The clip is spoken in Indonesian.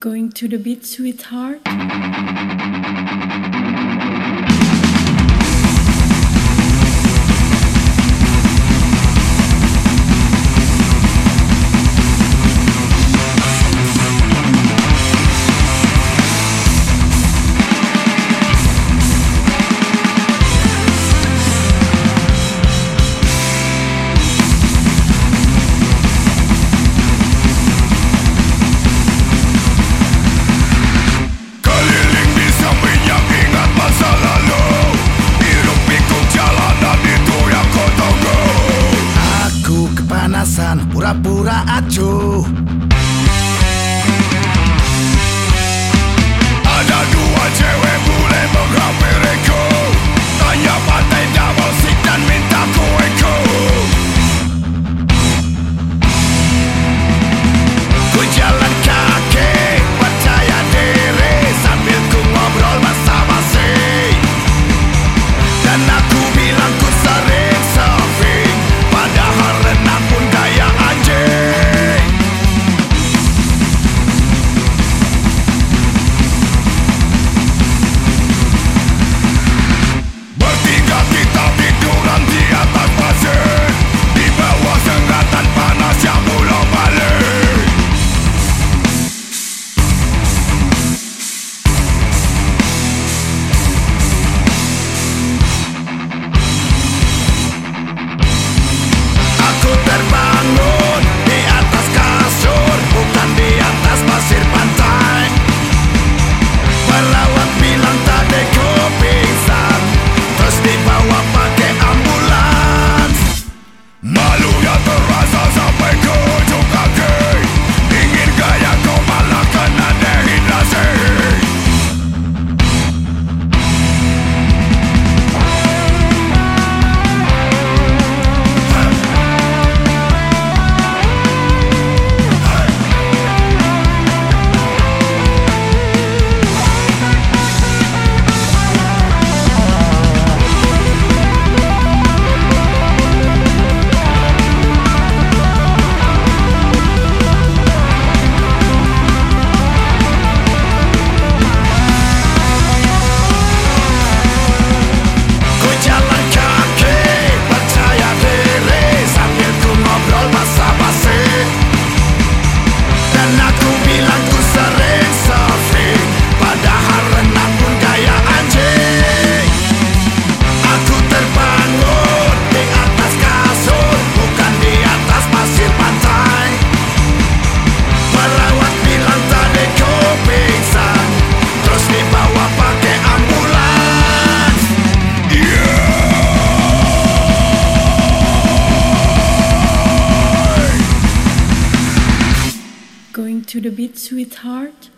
Going to the beach, sweetheart? Pura-pura acuh. Ada dua cewek bule menghampiriku, tanya pantai double sik dan minta kueku. Ku jalan kaki, percaya diri, sambil ku ngobrol basa-basi. Dan aku bilang ku sering surfing, padahal renang pun gaya anjing. Bertiga kita tiduran di atas pasir, di bawah sengatan panas yang belum balik. Aku terbangun di atas kasur, bukan di atas pasir pantai. Perawat bilang tadi ku pingsan, terus dibawa pakai ambulans. Malu yang terasa sampai ke ujung kaki, ingin gaya kau malah kena dehidrasi. Jalan kaki, percaya diri, sambil ku ngobrol basa-basi. Dan aku bilang ku sering surfing, padahal renang pun gaya anjing. Aku terbangun di atas kasur, bukan di atas pasir pantai. Perawat bilang tadi ku pingsan, terus dibawa pakai ambulans. Going to the beach, sweetheart?